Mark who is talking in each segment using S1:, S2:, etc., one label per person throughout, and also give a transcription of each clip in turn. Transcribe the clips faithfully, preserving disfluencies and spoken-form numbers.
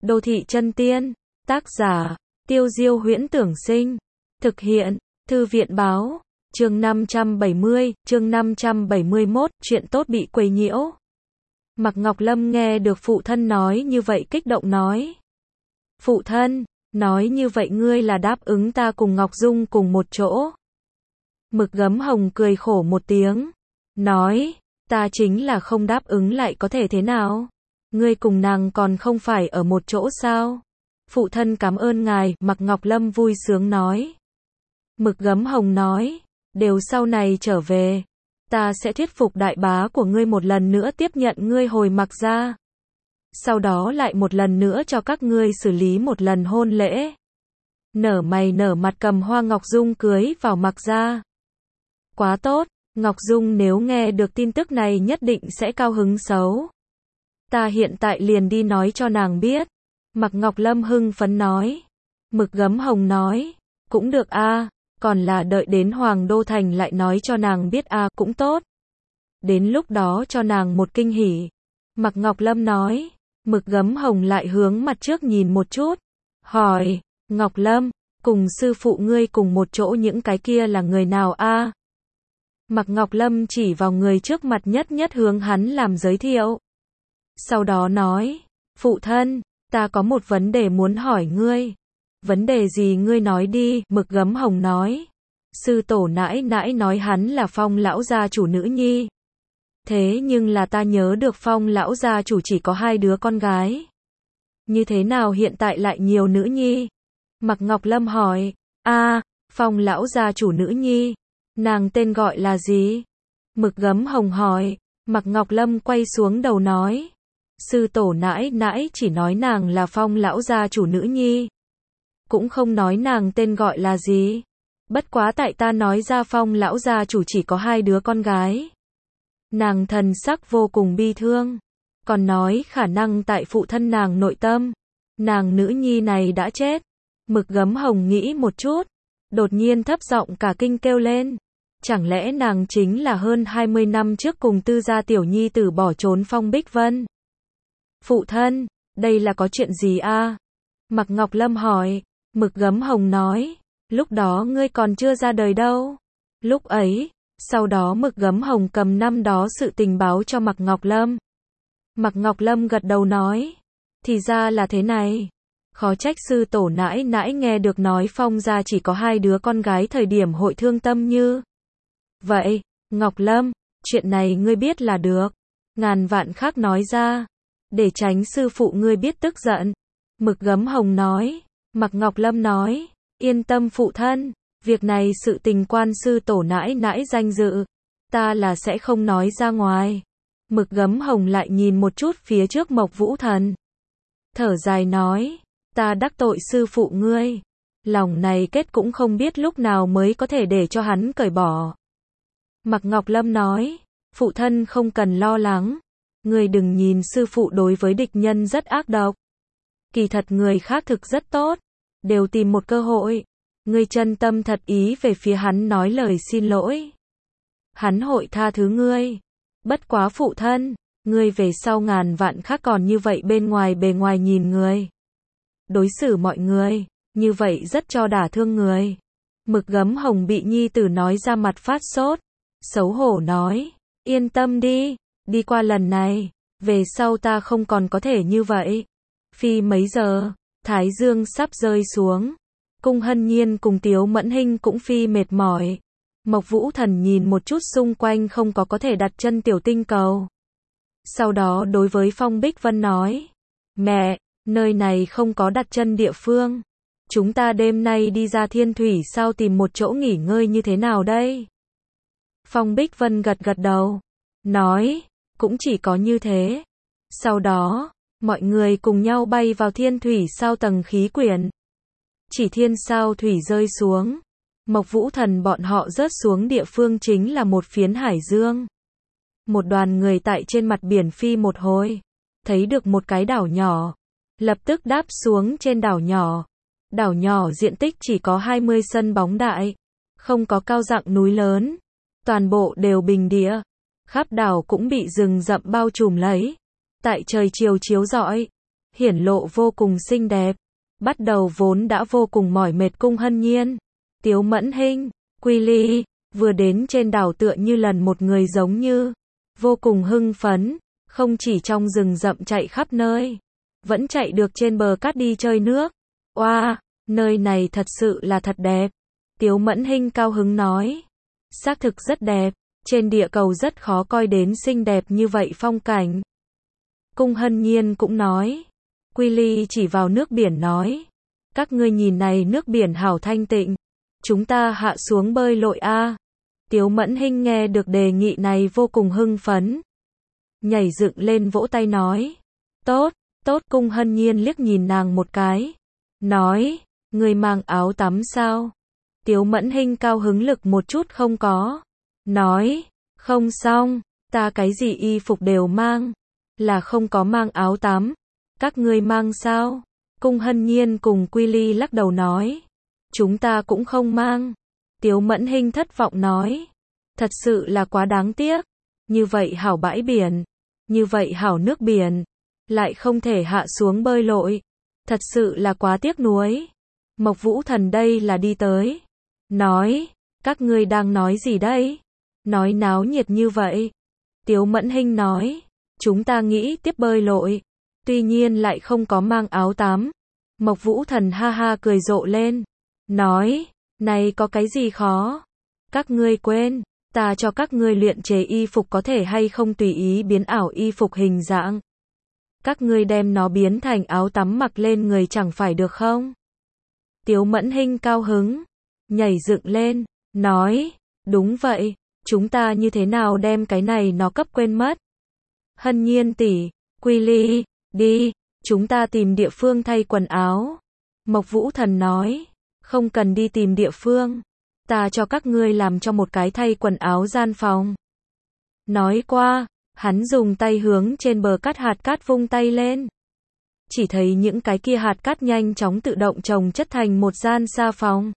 S1: Đô thị chân tiên, tác giả, Tiêu Diêu Huyễn Tưởng Sinh, thực hiện, Thư viện báo, chương năm trăm bảy mươi, chương năm trăm bảy mươi mốt, chuyện tốt bị quấy nhiễu. Mạc Ngọc Lâm nghe được phụ thân nói như vậy kích động nói. Phụ thân, nói như vậy ngươi là đáp ứng ta cùng Ngọc Dung cùng một chỗ. Mực Gấm Hồng cười khổ một tiếng, nói, ta chính là không đáp ứng lại có thể thế nào? Ngươi cùng nàng còn không phải ở một chỗ sao? Phụ thân cảm ơn ngài, Mạc Ngọc Lâm vui sướng nói. Mực Gấm Hồng nói, đều sau này trở về, ta sẽ thuyết phục đại bá của ngươi một lần nữa tiếp nhận ngươi hồi Mạc gia. Sau đó lại một lần nữa cho các ngươi xử lý một lần hôn lễ. Nở mày nở mặt cầm Hoa Ngọc Dung cưới vào Mạc gia. Quá tốt, Ngọc Dung nếu nghe được tin tức này nhất định sẽ cao hứng xấu. Ta hiện tại liền đi nói cho nàng biết. Mạc Ngọc Lâm hưng phấn nói. Mực Gấm Hồng nói, cũng được a, còn là đợi đến Hoàng Đô Thành lại nói cho nàng biết a, cũng tốt. Đến lúc đó cho nàng một kinh hỉ. Mạc Ngọc Lâm nói. Mực Gấm Hồng lại hướng mặt trước nhìn một chút, hỏi, Ngọc Lâm, cùng sư phụ ngươi cùng một chỗ những cái kia là người nào a? Mạc Ngọc Lâm chỉ vào người trước mặt nhất nhất hướng hắn làm giới thiệu. Sau đó nói, phụ thân, ta có một vấn đề muốn hỏi ngươi. Vấn đề gì ngươi nói đi, Mực Gấm Hồng nói. Sư tổ nãi nãi nói hắn là Phong lão gia chủ nữ nhi. Thế nhưng là ta nhớ được Phong lão gia chủ chỉ có hai đứa con gái. Như thế nào hiện tại lại nhiều nữ nhi? Mạc Ngọc Lâm hỏi, a, Phong lão gia chủ nữ nhi, nàng tên gọi là gì? Mực Gấm Hồng hỏi, Mạc Ngọc Lâm quay xuống đầu nói, sư tổ nãi nãi chỉ nói nàng là Phong lão gia chủ nữ nhi. Cũng không nói nàng tên gọi là gì. Bất quá tại ta nói ra Phong lão gia chủ chỉ có hai đứa con gái. Nàng thần sắc vô cùng bi thương, còn nói khả năng tại phụ thân nàng nội tâm, nàng nữ nhi này đã chết. Mực Gấm Hồng nghĩ một chút, đột nhiên thấp giọng cả kinh kêu lên, chẳng lẽ nàng chính là hơn hai mươi năm trước cùng tư gia tiểu nhi tử bỏ trốn Phong Bích Vân? Phụ thân, đây là có chuyện gì a? Mạc Ngọc Lâm hỏi. Mực Gấm Hồng nói, lúc đó ngươi còn chưa ra đời đâu. Lúc ấy, sau đó Mực Gấm Hồng cầm năm đó sự tình báo cho Mạc Ngọc Lâm. Mạc Ngọc Lâm gật đầu nói, thì ra là thế này. Khó trách sư tổ nãi nãi nghe được nói Phong gia chỉ có hai đứa con gái thời điểm hội thương tâm như vậy. Ngọc Lâm, chuyện này ngươi biết là được, ngàn vạn khác nói ra, để tránh sư phụ ngươi biết tức giận. Mực Gấm Hồng nói. Mạc Ngọc Lâm nói, yên tâm phụ thân, việc này sự tình quan sư tổ nãi nãi danh dự, ta là sẽ không nói ra ngoài. Mực Gấm Hồng lại nhìn một chút phía trước Mộc Vũ Thần, thở dài nói, ta đắc tội sư phụ ngươi, lòng này kết cũng không biết lúc nào mới có thể để cho hắn cởi bỏ. Mạc Ngọc Lâm nói, phụ thân không cần lo lắng, ngươi đừng nhìn sư phụ đối với địch nhân rất ác độc. Kỳ thật người khác thực rất tốt, đều tìm một cơ hội, ngươi chân tâm thật ý về phía hắn nói lời xin lỗi. Hắn hội tha thứ ngươi. Bất quá phụ thân, ngươi về sau ngàn vạn khác còn như vậy bên ngoài bề ngoài nhìn người, đối xử mọi người, như vậy rất cho đả thương người. Mực Gấm Hồng bị nhi tử nói ra mặt phát sốt, xấu hổ nói, yên tâm đi, đi qua lần này, về sau ta không còn có thể như vậy. Phi mấy giờ, Thái Dương sắp rơi xuống, Cung Hân Nhiên cùng Tiếu Mẫn Hinh cũng phi mệt mỏi. Mộc Vũ Thần nhìn một chút xung quanh không có có thể đặt chân tiểu tinh cầu. Sau đó đối với Phong Bích Vân nói, mẹ, nơi này không có đặt chân địa phương. Chúng ta đêm nay đi ra Thiên Thủy sao tìm một chỗ nghỉ ngơi như thế nào đây? Phong Bích Vân gật gật đầu, nói, cũng chỉ có như thế. Sau đó, mọi người cùng nhau bay vào Thiên Thủy sao tầng khí quyển. Chỉ thiên sao thủy rơi xuống, Mộc Vũ Thần bọn họ rớt xuống địa phương chính là một phiến hải dương. Một đoàn người tại trên mặt biển phi một hồi, thấy được một cái đảo nhỏ, lập tức đáp xuống trên đảo nhỏ. Đảo nhỏ diện tích chỉ có hai mươi sân bóng đại, không có cao dặng núi lớn, toàn bộ đều bình địa, khắp đảo cũng bị rừng rậm bao trùm lấy. Tại trời chiều chiếu rọi, hiển lộ vô cùng xinh đẹp. Bắt đầu vốn đã vô cùng mỏi mệt Cung Hân Nhiên, Tiếu Mẫn Hinh, Quy Ly, vừa đến trên đảo tựa như lần một người giống như, vô cùng hưng phấn, không chỉ trong rừng rậm chạy khắp nơi, vẫn chạy được trên bờ cát đi chơi nước. Oa, wow, nơi này thật sự là thật đẹp. Tiếu Mẫn Hinh cao hứng nói. Xác thực rất đẹp, trên địa cầu rất khó coi đến xinh đẹp như vậy phong cảnh. Cung Hân Nhiên cũng nói. Quy Ly chỉ vào nước biển nói. Các ngươi nhìn này nước biển hảo thanh tịnh. Chúng ta hạ xuống bơi lội a. Tiếu Mẫn Hinh nghe được đề nghị này vô cùng hưng phấn. Nhảy dựng lên vỗ tay nói. Tốt, tốt. Cung Hân Nhiên liếc nhìn nàng một cái. Nói, ngươi mang áo tắm sao? Tiếu Mẫn Hinh cao hứng lực một chút không có. Nói, không xong, ta cái gì y phục đều mang. Là không có mang áo tắm. Các ngươi mang sao? Cung Hân Nhiên cùng Quy Ly lắc đầu nói. Chúng ta cũng không mang. Tiếu Mẫn Hinh thất vọng nói. Thật sự là quá đáng tiếc. Như vậy hảo bãi biển. Như vậy hảo nước biển. Lại không thể hạ xuống bơi lội. Thật sự là quá tiếc nuối. Mộc Vũ Thần đây là đi tới. Nói, các ngươi đang nói gì đây? Nói náo nhiệt như vậy. Tiếu Mẫn Hinh nói, chúng ta nghĩ tiếp bơi lội. Tuy nhiên lại không có mang áo tắm. Mộc Vũ Thần ha ha cười rộ lên. Nói, này có cái gì khó? Các ngươi quên, ta cho các ngươi luyện chế y phục có thể hay không tùy ý biến ảo y phục hình dạng. Các ngươi đem nó biến thành áo tắm mặc lên người chẳng phải được không? Tiếu Mẫn Hinh cao hứng, nhảy dựng lên, nói, đúng vậy, chúng ta như thế nào đem cái này nó cấp quên mất? Hân Nhiên tỷ, Quy Ly, đi, chúng ta tìm địa phương thay quần áo. Mộc Vũ Thần nói, không cần đi tìm địa phương, ta cho các ngươi làm cho một cái thay quần áo gian phòng. Nói qua, hắn dùng tay hướng trên bờ cát hạt cát vung tay lên. Chỉ thấy những cái kia hạt cát nhanh chóng tự động chồng chất thành một gian xa phòng.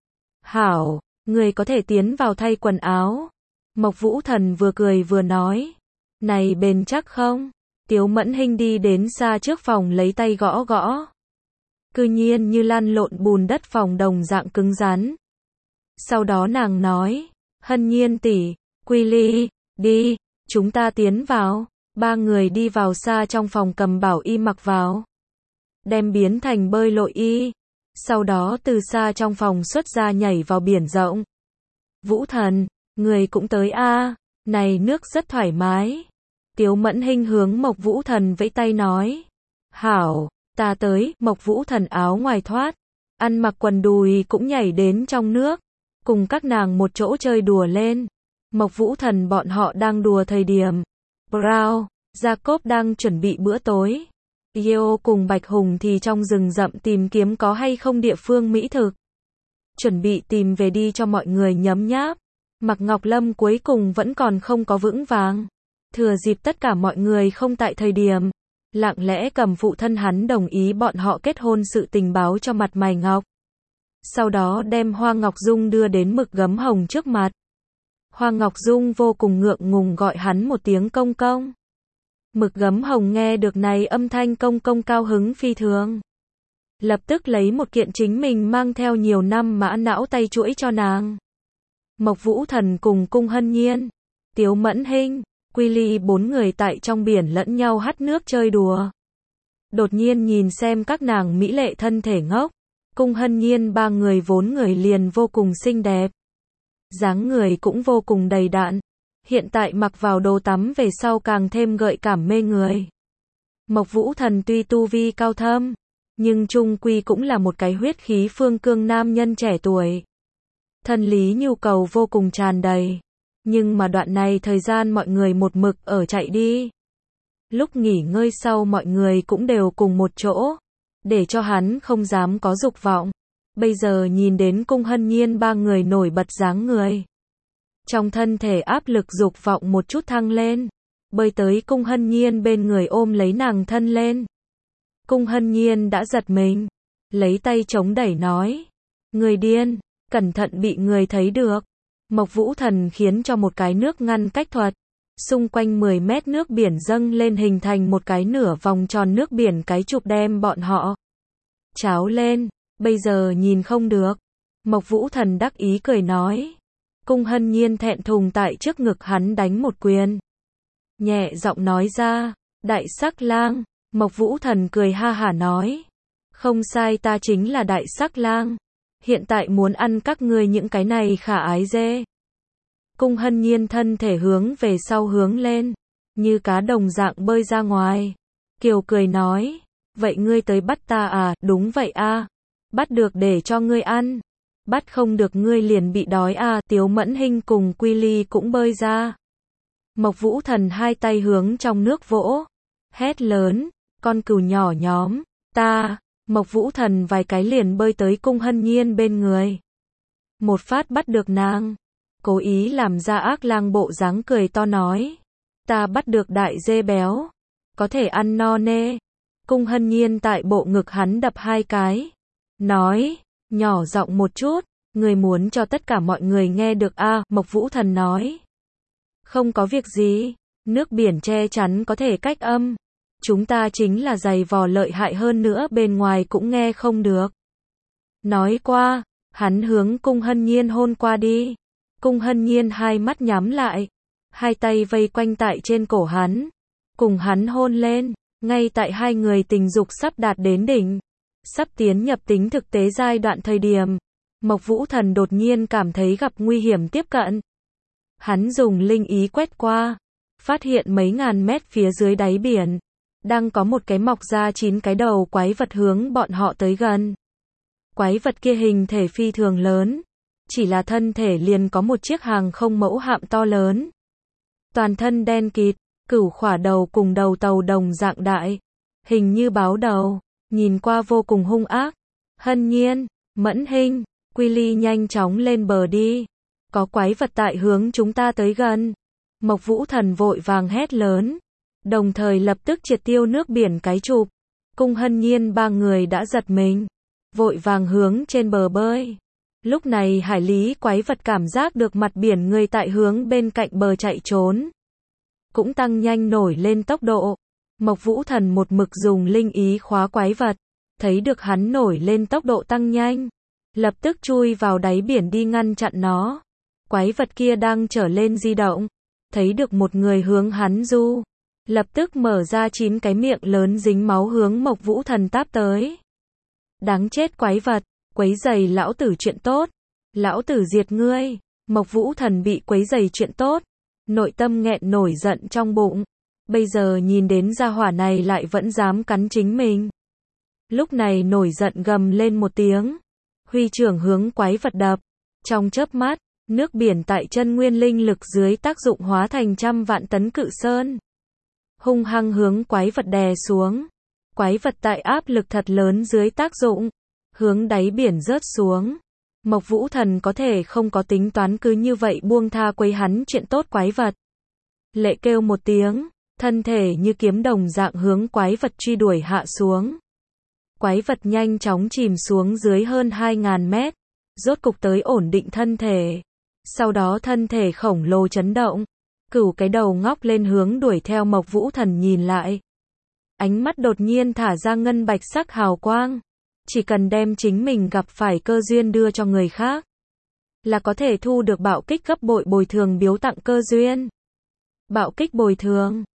S1: Hảo, người có thể tiến vào thay quần áo. Mộc Vũ Thần vừa cười vừa nói. Này bền chắc không? Tiếu Mẫn Hinh đi đến xa trước phòng lấy tay gõ gõ. Cư nhiên như lăn lộn bùn đất phòng đồng dạng cứng rắn. Sau đó nàng nói, Hân Nhiên tỷ, Quy Ly, đi, chúng ta tiến vào. Ba người đi vào xa trong phòng cầm bảo y mặc vào. Đem biến thành bơi lội y. Sau đó từ xa trong phòng xuất ra nhảy vào biển rộng. Vũ Thần, người cũng tới a, này nước rất thoải mái. Tiếu Mẫn Hinh hướng Mộc Vũ Thần vẫy tay nói. Hảo, ta tới. Mộc Vũ Thần áo ngoài thoát, ăn mặc quần đùi cũng nhảy đến trong nước. Cùng các nàng một chỗ chơi đùa lên. Mộc Vũ Thần bọn họ đang đùa thời điểm. Brown, Jacob đang chuẩn bị bữa tối. Yeo cùng Bạch Hùng thì trong rừng rậm tìm kiếm có hay không địa phương mỹ thực. Chuẩn bị tìm về đi cho mọi người nhấm nháp. Mạc Ngọc Lâm cuối cùng vẫn còn không có vững vàng. Thừa dịp tất cả mọi người không tại thời điểm. Lặng lẽ cầm phụ thân hắn đồng ý bọn họ kết hôn sự tình báo cho mặt mày Ngọc. Sau đó đem Hoa Ngọc Dung đưa đến Mực Gấm Hồng trước mặt. Hoa Ngọc Dung vô cùng ngượng ngùng gọi hắn một tiếng công công. Mực Gấm Hồng nghe được này âm thanh công công cao hứng phi thường. Lập tức lấy một kiện chính mình mang theo nhiều năm mã não tay chuỗi cho nàng. Mộc Vũ Thần cùng Cung Hân Nhiên, Tiếu Mẫn Hinh, Quy Ly bốn người tại trong biển lẫn nhau hắt nước chơi đùa. Đột nhiên nhìn xem các nàng mỹ lệ thân thể ngốc. Cung Hân Nhiên ba người vốn người liền vô cùng xinh đẹp. Dáng người cũng vô cùng đầy đặn. Hiện tại mặc vào đồ tắm về sau càng thêm gợi cảm mê người. Mộc Vũ Thần tuy tu vi cao thâm, nhưng chung quy cũng là một cái huyết khí phương cương nam nhân trẻ tuổi. Thân lý nhu cầu vô cùng tràn đầy. Nhưng mà đoạn này thời gian mọi người một mực ở chạy đi. Lúc nghỉ ngơi sau mọi người cũng đều cùng một chỗ. Để cho hắn không dám có dục vọng. Bây giờ nhìn đến Cung Hân Nhiên ba người nổi bật dáng người. Trong thân thể áp lực dục vọng một chút thăng lên. Bơi tới Cung Hân Nhiên bên người ôm lấy nàng thân lên. Cung Hân Nhiên đã giật mình. Lấy tay chống đẩy nói. Người điên, cẩn thận bị người thấy được. Mộc Vũ Thần khiến cho một cái nước ngăn cách thuật. Xung quanh mười mét nước biển dâng lên hình thành một cái nửa vòng tròn nước biển cái chụp đem bọn họ cháo lên, bây giờ nhìn không được. Mộc Vũ Thần đắc ý cười nói. Cung Hân Nhiên thẹn thùng tại trước ngực hắn đánh một quyền. Nhẹ giọng nói ra, Đại Sắc Lang. Mộc Vũ Thần cười ha hả nói. Không sai, ta chính là Đại Sắc Lang. Hiện tại muốn ăn các ngươi những cái này khả ái dê. Cung Hân Nhiên thân thể hướng về sau hướng lên, như cá đồng dạng bơi ra ngoài. Kiều cười nói, vậy ngươi tới bắt ta à? Đúng vậy a, bắt được để cho ngươi ăn, bắt không được ngươi liền bị đói à? Tiếu Mẫn Hinh cùng Quy Ly cũng bơi ra. Mộc Vũ Thần hai tay hướng trong nước vỗ, hét lớn, con cừu nhỏ nhóm, ta. Mộc Vũ Thần vài cái liền bơi tới Cung Hân Nhiên bên người, một phát bắt được nàng. Cố ý làm ra ác lang bộ dáng cười to nói, ta bắt được đại dê béo, có thể ăn no nê. Cung Hân Nhiên tại bộ ngực hắn đập hai cái, nói, nhỏ giọng một chút, người muốn cho tất cả mọi người nghe được a. Mộc Vũ Thần nói, không có việc gì, nước biển che chắn có thể cách âm, chúng ta chính là giày vò lợi hại hơn nữa bên ngoài cũng nghe không được. Nói qua, hắn hướng Cung Hân Nhiên hôn qua đi. Cung Hân Nhiên hai mắt nhắm lại, hai tay vây quanh tại trên cổ hắn, cùng hắn hôn lên. Ngay tại hai người tình dục sắp đạt đến đỉnh, sắp tiến nhập tính thực tế giai đoạn thời điểm, Mộc Vũ Thần đột nhiên cảm thấy gặp nguy hiểm tiếp cận. Hắn dùng linh ý quét qua, phát hiện mấy ngàn mét phía dưới đáy biển, đang có một cái mọc ra chín cái đầu quái vật hướng bọn họ tới gần. Quái vật kia hình thể phi thường lớn, chỉ là thân thể liền có một chiếc hàng không mẫu hạm to lớn. Toàn thân đen kịt, cửu khỏa đầu cùng đầu tàu đồng dạng đại, hình như báo đầu, nhìn qua vô cùng hung ác. Hân Nhiên, Mẫn Hinh, Quy Ly nhanh chóng lên bờ đi, có quái vật tại hướng chúng ta tới gần. Mộc Vũ Thần vội vàng hét lớn, đồng thời lập tức triệt tiêu nước biển cái chụp. Cung Hân Nhiên ba người đã giật mình, vội vàng hướng trên bờ bơi. Lúc này hải lý quái vật cảm giác được mặt biển người tại hướng bên cạnh bờ chạy trốn, cũng tăng nhanh nổi lên tốc độ. Mộc Vũ Thần một mực dùng linh ý khóa quái vật, thấy được hắn nổi lên tốc độ tăng nhanh, lập tức chui vào đáy biển đi ngăn chặn nó. Quái vật kia đang trở lên di động, thấy được một người hướng hắn du, lập tức mở ra chín cái miệng lớn dính máu hướng Mộc Vũ Thần táp tới. Đáng chết quái vật, quấy rầy lão tử chuyện tốt, lão tử diệt ngươi. Mộc Vũ Thần bị quấy rầy chuyện tốt, nội tâm nghẹn nổi giận trong bụng, bây giờ nhìn đến gia hỏa này lại vẫn dám cắn chính mình. Lúc này nổi giận gầm lên một tiếng, huy trưởng hướng quái vật đập, trong chớp mắt, nước biển tại chân nguyên linh lực dưới tác dụng hóa thành trăm vạn tấn cự sơn, hung hăng hướng quái vật đè xuống. Quái vật tại áp lực thật lớn dưới tác dụng, hướng đáy biển rớt xuống. Mộc Vũ Thần có thể không có tính toán cứ như vậy buông tha quấy hắn chuyện tốt quái vật. Lệ kêu một tiếng, thân thể như kiếm đồng dạng hướng quái vật truy đuổi hạ xuống. Quái vật nhanh chóng chìm xuống dưới hơn hai ngàn mét, rốt cục tới ổn định thân thể. Sau đó thân thể khổng lồ chấn động, cửu cái đầu ngóc lên hướng đuổi theo Mộc Vũ Thần nhìn lại. Ánh mắt đột nhiên thả ra ngân bạch sắc hào quang. Chỉ cần đem chính mình gặp phải cơ duyên đưa cho người khác, là có thể thu được bạo kích gấp bội bồi thường biếu tặng cơ duyên. Bạo kích bồi thường.